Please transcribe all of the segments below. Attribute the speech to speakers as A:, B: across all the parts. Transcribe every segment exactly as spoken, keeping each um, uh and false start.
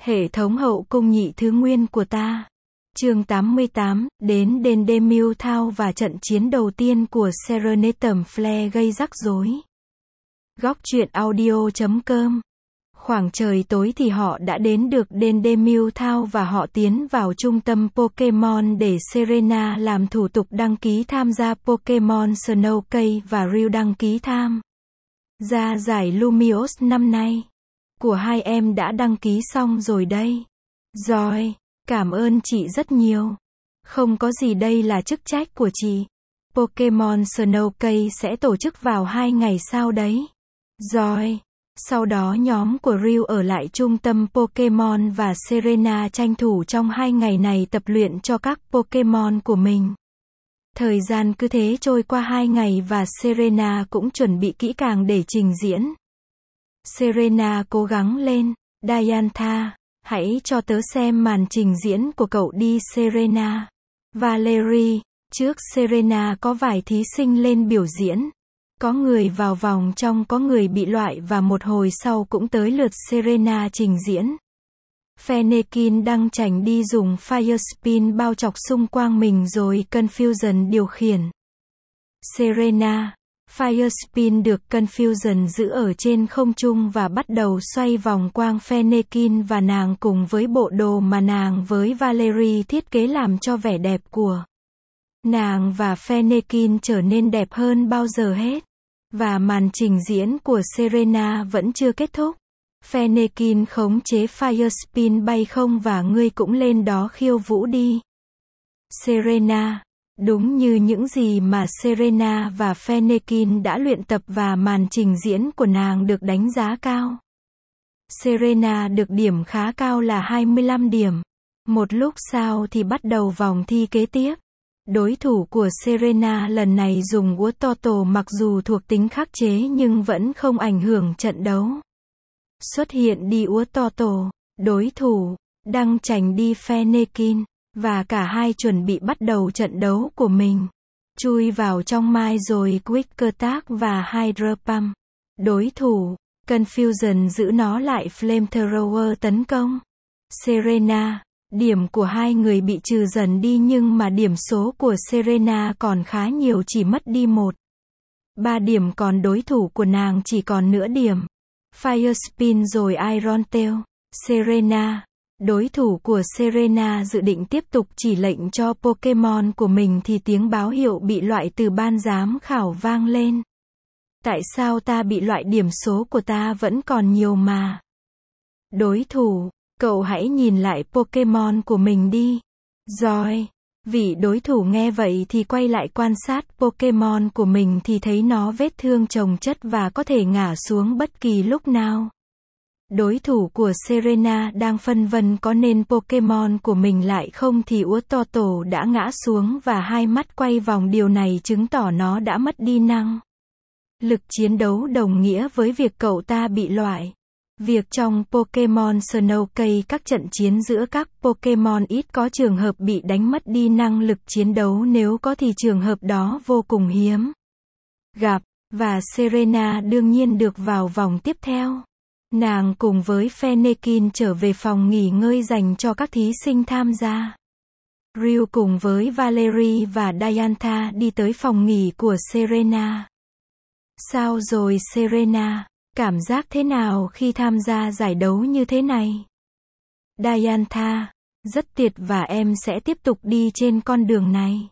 A: Hệ thống hậu cung nhị thứ nguyên của ta. Chương tám mươi tám, đến Dendemil Thao và trận chiến đầu tiên của Serenatum Flare gây rắc rối. Góc truyện audio chấm com. Khoảng trời tối thì họ đã đến được Dendemil Thao và họ tiến vào trung tâm Pokemon để Serena làm thủ tục đăng ký tham gia Pokemon Snowcase và Ryu đăng ký tham gia giải Lumiose năm nay. Của hai em đã đăng ký xong rồi đây. Rồi, cảm ơn chị rất nhiều. Không có gì, đây là chức trách của chị. Pokemon Snowcase sẽ tổ chức vào hai ngày sau đấy. Rồi, sau đó nhóm của Ryu ở lại trung tâm Pokemon và Serena tranh thủ trong hai ngày này tập luyện cho các Pokemon của mình. Thời gian cứ thế trôi qua hai ngày và Serena cũng chuẩn bị kỹ càng để trình diễn. Serena cố gắng lên. Diantha, hãy cho tớ xem màn trình diễn của cậu đi Serena. Valerie, trước Serena có vài thí sinh lên biểu diễn. Có người vào vòng trong, có người bị loại và một hồi sau cũng tới lượt Serena trình diễn. Fennekin đang chảnh đi dùng Fire Spin bao chọc xung quanh mình rồi Confusion điều khiển. Serena, Fire Spin được Confusion giữ ở trên không trung và bắt đầu xoay vòng quanh Fennekin và nàng cùng với bộ đồ mà nàng với Valerie thiết kế làm cho vẻ đẹp của nàng và Fennekin trở nên đẹp hơn bao giờ hết. Và màn trình diễn của Serena vẫn chưa kết thúc. Fennekin khống chế Fire Spin bay không và ngươi cũng lên đó khiêu vũ đi. Serena, đúng như những gì mà Serena và Fennekin đã luyện tập và màn trình diễn của nàng được đánh giá cao. Serena được điểm khá cao là hai mươi lăm điểm. Một lúc sau thì bắt đầu vòng thi kế tiếp. Đối thủ của Serena lần này dùng Wartortle mặc dù thuộc tính khắc chế nhưng vẫn không ảnh hưởng trận đấu. Xuất hiện đi Wartortle, đối thủ đang chảnh đi Fennekin, và cả hai chuẩn bị bắt đầu trận đấu của mình. Chui vào trong mai rồi Quick Attack và Hydro Pump. Đối thủ Confusion giữ nó lại Flamethrower tấn công. Serena, điểm của hai người bị trừ dần đi nhưng mà điểm số của Serena còn khá nhiều, chỉ mất đi một. Ba điểm, còn đối thủ của nàng chỉ còn nửa điểm. Fire Spin rồi Iron Tail. Serena, đối thủ của Serena dự định tiếp tục chỉ lệnh cho Pokemon của mình thì tiếng báo hiệu bị loại từ ban giám khảo vang lên. Tại sao ta bị loại, điểm số của ta vẫn còn nhiều mà. Đối thủ, cậu hãy nhìn lại Pokemon của mình đi. Rồi, vị đối thủ nghe vậy thì quay lại quan sát Pokemon của mình thì thấy nó vết thương chồng chất và có thể ngã xuống bất kỳ lúc nào. Đối thủ của Serena đang phân vân có nên Pokemon của mình lại không thì Wartortle đã ngã xuống và hai mắt quay vòng, điều này chứng tỏ nó đã mất đi năng lực chiến đấu, đồng nghĩa với việc cậu ta bị loại. Việc trong Pokemon Snowcase các trận chiến giữa các Pokemon ít có trường hợp bị đánh mất đi năng lực chiến đấu, nếu có thì trường hợp đó vô cùng hiếm gặp, và Serena đương nhiên được vào vòng tiếp theo. Nàng cùng với Fennekin trở về phòng nghỉ ngơi dành cho các thí sinh tham gia. Ryu cùng với Valerie và Diantha đi tới phòng nghỉ của Serena. Sao rồi Serena? Cảm giác thế nào khi tham gia giải đấu như thế này? Diantha, rất tuyệt và em sẽ tiếp tục đi trên con đường này.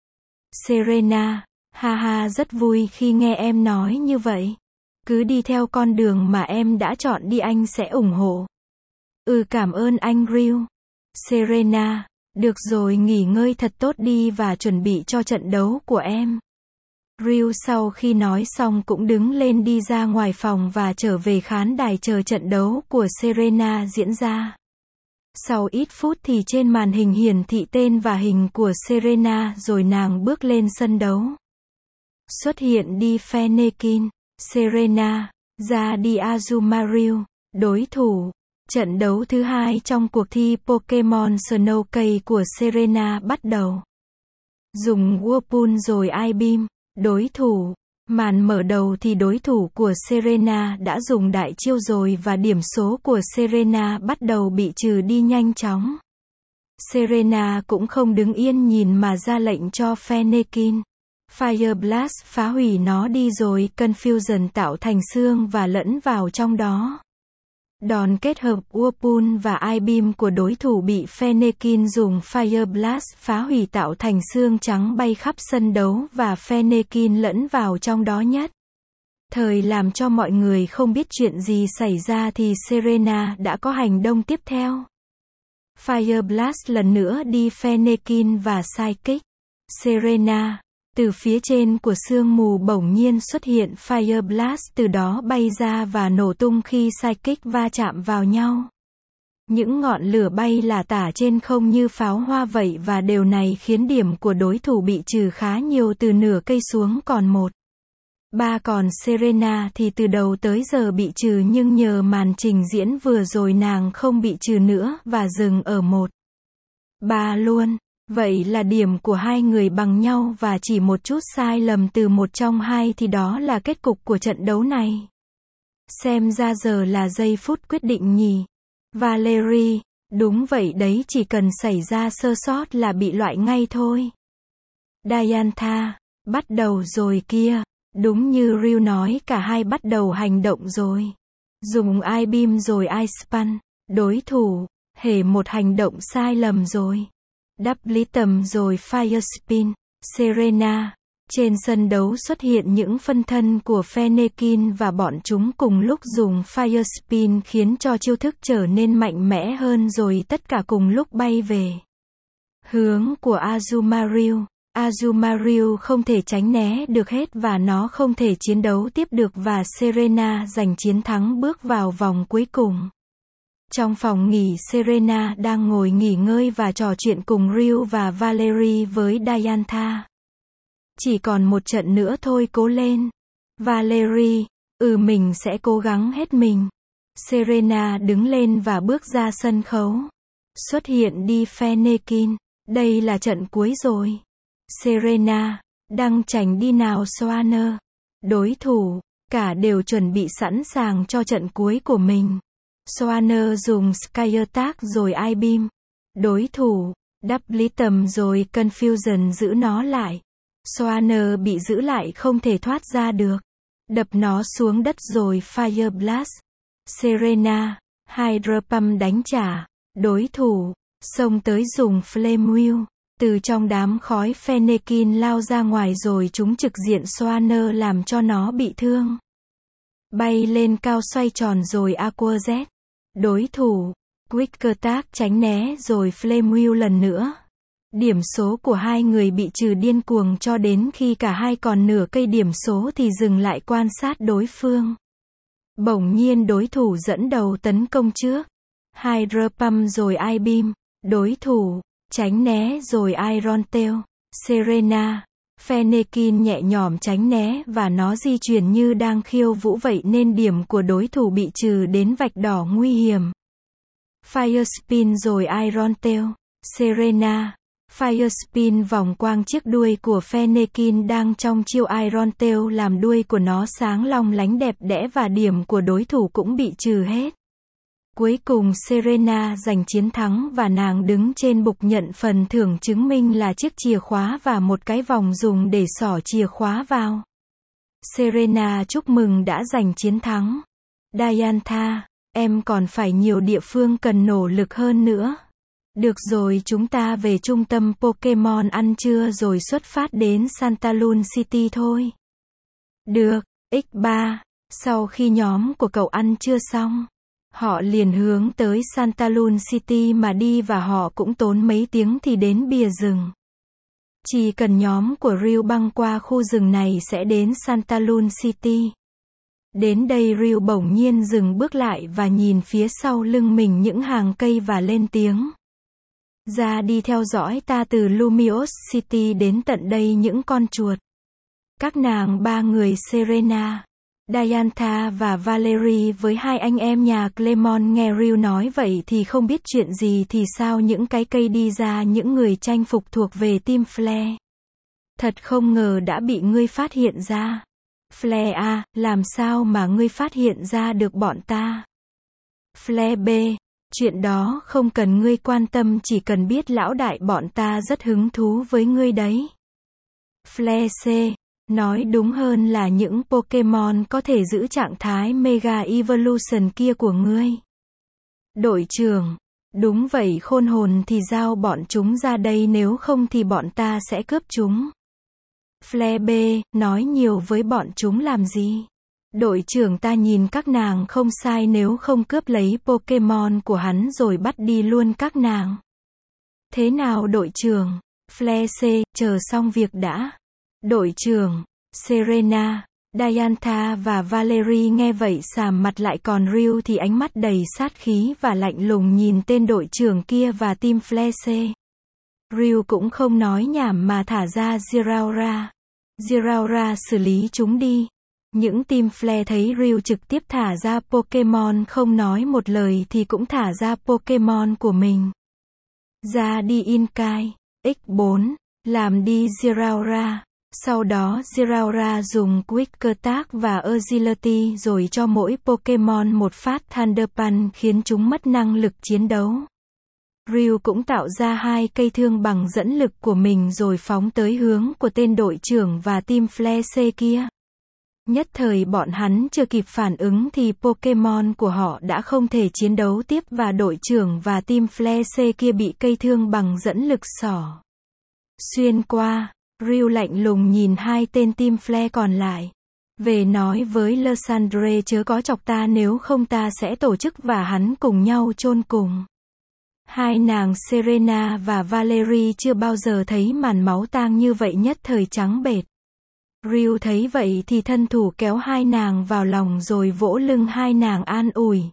A: Serena, ha ha, rất vui khi nghe em nói như vậy. Cứ đi theo con đường mà em đã chọn đi, anh sẽ ủng hộ. Ừ, cảm ơn anh Ryu. Serena, được rồi, nghỉ ngơi thật tốt đi và chuẩn bị cho trận đấu của em. Ryu sau khi nói xong cũng đứng lên đi ra ngoài phòng và trở về khán đài chờ trận đấu của Serena diễn ra. Sau ít phút thì trên màn hình hiển thị tên và hình của Serena rồi nàng bước lên sân đấu. Xuất hiện đi Fennekin. Serena, ra đi Azumarill. Đối thủ, trận đấu thứ hai trong cuộc thi Pokemon Snowcase của Serena bắt đầu. Dùng Whirlpool rồi I-Beam. Đối thủ, Màn mở đầu thì đối thủ của Serena đã dùng đại chiêu rồi và điểm số của Serena bắt đầu bị trừ đi nhanh chóng. Serena cũng không đứng yên nhìn mà ra lệnh cho Fennekin Fire Blast phá hủy nó đi rồi Confusion tạo thành xương và lẫn vào trong đó. Đòn kết hợp Whirlpool và I-Beam của đối thủ bị Fennekin dùng Fire Blast phá hủy tạo thành xương trắng bay khắp sân đấu và Fennekin lẫn vào trong đó nhất. Thời làm cho mọi người không biết chuyện gì xảy ra thì Serena đã có hành động tiếp theo. Fire Blast lần nữa đi Fennekin và sidekick. Serena. Từ phía trên của sương mù bỗng nhiên xuất hiện Fire Blast từ đó bay ra và nổ tung khi sidekick va chạm vào nhau. Những ngọn lửa bay lả tả trên không như pháo hoa vậy và điều này khiến điểm của đối thủ bị trừ khá nhiều từ nửa cây xuống còn một. Ba còn Serena thì từ đầu tới giờ bị trừ nhưng nhờ màn trình diễn vừa rồi nàng không bị trừ nữa và dừng ở một. Ba luôn. Vậy là điểm của hai người bằng nhau và chỉ một chút sai lầm từ một trong hai thì đó là kết cục của trận đấu này. Xem ra giờ là giây phút quyết định nhỉ. Valerie, đúng vậy đấy chỉ cần xảy ra sơ sót là bị loại ngay thôi. Diantha, bắt đầu rồi kia. Đúng như Ryu nói cả hai bắt đầu hành động rồi. Dùng I-Beam rồi I-Spun. Đối thủ, hễ một hành động sai lầm rồi. Đắp lý tầm rồi Fire Spin. Serena. Trên sân đấu xuất hiện những phân thân của Fennekin và bọn chúng cùng lúc dùng Fire Spin khiến cho chiêu thức trở nên mạnh mẽ hơn rồi tất cả cùng lúc bay về hướng của Azumarill. Azumarill không thể tránh né được hết và nó không thể chiến đấu tiếp được và Serena giành chiến thắng bước vào vòng cuối cùng. Trong phòng nghỉ Serena đang ngồi nghỉ ngơi và trò chuyện cùng Ryu và Valerie với Diantha. Chỉ còn một trận nữa thôi cố lên. Valerie, ừ mình sẽ cố gắng hết mình. Serena đứng lên và bước ra sân khấu. Xuất hiện đi Fennekin. Đây là trận cuối rồi. Serena, đang tránh đi nào Swanner. Đối thủ, cả đều chuẩn bị sẵn sàng cho trận cuối của mình. Swanner dùng Sky Attack rồi I-Beam. Đối thủ, đắp lý tầm rồi Confusion giữ nó lại. Swanner bị giữ lại không thể thoát ra được. Đập nó xuống đất rồi Fire Blast. Serena, Hydro Pump đánh trả. Đối thủ, xông tới dùng Flame Wheel. Từ trong đám khói Fennekin lao ra ngoài rồi chúng trực diện Swanner làm cho nó bị thương. Bay lên cao xoay tròn rồi Aqua Jet. Đối thủ, Quick Attack tránh né rồi Flame Wheel lần nữa. Điểm số của hai người bị trừ điên cuồng cho đến khi cả hai còn nửa cây điểm số thì dừng lại quan sát đối phương. Bỗng nhiên đối thủ dẫn đầu tấn công trước. Hydro Pump rồi I-Beam. Đối thủ, tránh né rồi Iron Tail. Serena, Fennekin nhẹ nhõm tránh né và nó di chuyển như đang khiêu vũ vậy nên điểm của đối thủ bị trừ đến vạch đỏ nguy hiểm. Fire Spin rồi Iron Tail. Serena, Fire Spin vòng quang chiếc đuôi của Fennekin đang trong chiêu Iron Tail làm đuôi của nó sáng long lánh đẹp đẽ và điểm của đối thủ cũng bị trừ hết. Cuối cùng Serena giành chiến thắng và nàng đứng trên bục nhận phần thưởng chứng minh là chiếc chìa khóa và một cái vòng dùng để xỏ chìa khóa vào. Serena chúc mừng đã giành chiến thắng. Diantha, em còn phải nhiều địa phương cần nỗ lực hơn nữa. Được rồi chúng ta về trung tâm Pokemon ăn trưa rồi xuất phát đến Santalun City thôi. Được, ích ba. Sau khi nhóm của cậu ăn trưa xong, họ liền hướng tới Santalun City mà đi và họ cũng tốn mấy tiếng thì đến bìa rừng. Chỉ cần nhóm của Ryu băng qua khu rừng này sẽ đến Santalun City. Đến đây Ryu bỗng nhiên dừng bước lại và nhìn phía sau lưng mình những hàng cây và lên tiếng. Ra đi theo dõi ta từ Lumiose City đến tận đây những con chuột. Các nàng ba người Serena, Diantha và Valerie với hai anh em nhà Clemon nghe Ryu nói vậy thì không biết chuyện gì thì sao những cái cây đi ra những người tranh phục thuộc về team Flare. Thật không ngờ đã bị ngươi phát hiện ra. Flare A, làm sao mà ngươi phát hiện ra được bọn ta? Flare B, chuyện đó không cần ngươi quan tâm, chỉ cần biết lão đại bọn ta rất hứng thú với ngươi đấy. Flare C, nói đúng hơn là những Pokemon có thể giữ trạng thái Mega Evolution kia của ngươi. Đội trưởng, đúng vậy, khôn hồn thì giao bọn chúng ra đây, nếu không thì bọn ta sẽ cướp chúng. Flare B, nói nhiều với bọn chúng làm gì? Đội trưởng, ta nhìn các nàng không sai, nếu không cướp lấy Pokemon của hắn rồi bắt đi luôn các nàng. Thế nào đội trưởng? Flare C, chờ xong việc đã. Đội trưởng, Serena, Diantha và Valerie nghe vậy sàm mặt lại, còn Ryu thì ánh mắt đầy sát khí và lạnh lùng nhìn tên đội trưởng kia và team Flare C. Ryu cũng không nói nhảm mà thả ra Zeraora. Zeraora, xử lý chúng đi. Những team Flare thấy Ryu trực tiếp thả ra Pokemon không nói một lời thì cũng thả ra Pokemon của mình. Ra đi Inkai, nhân bốn, làm đi Zeraora. Sau đó Zeraora dùng Quick Attack và Agility rồi cho mỗi Pokemon một phát Thunder Punch khiến chúng mất năng lực chiến đấu. Ryu cũng tạo ra hai cây thương bằng dẫn lực của mình rồi phóng tới hướng của tên đội trưởng và team Flare C kia. Nhất thời bọn hắn chưa kịp phản ứng thì Pokemon của họ đã không thể chiến đấu tiếp và đội trưởng và team Flare C kia bị cây thương bằng dẫn lực xỏ xuyên qua. Ryu lạnh lùng nhìn hai tên team Flare còn lại. Về nói với Lysandre chớ có chọc ta, nếu không ta sẽ tổ chức và hắn cùng nhau chôn cùng. Hai nàng Serena và Valerie chưa bao giờ thấy màn máu tang như vậy, nhất thời trắng bệch. Ryu thấy vậy thì thân thủ kéo hai nàng vào lòng rồi vỗ lưng hai nàng an ủi.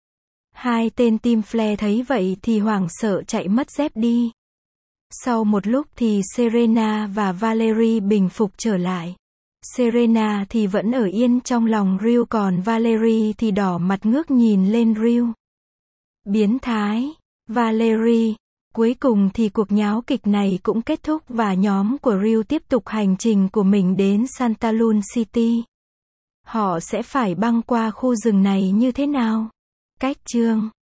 A: Hai tên team Flare thấy vậy thì hoảng sợ chạy mất dép đi. Sau một lúc thì Serena và Valerie bình phục trở lại. Serena thì vẫn ở yên trong lòng Ryu, còn Valerie thì đỏ mặt ngước nhìn lên Ryu. Biến thái, Valerie. Cuối cùng thì cuộc nháo kịch này cũng kết thúc và nhóm của Ryu tiếp tục hành trình của mình đến Santalune City. Họ sẽ phải băng qua khu rừng này như thế nào? Cách chương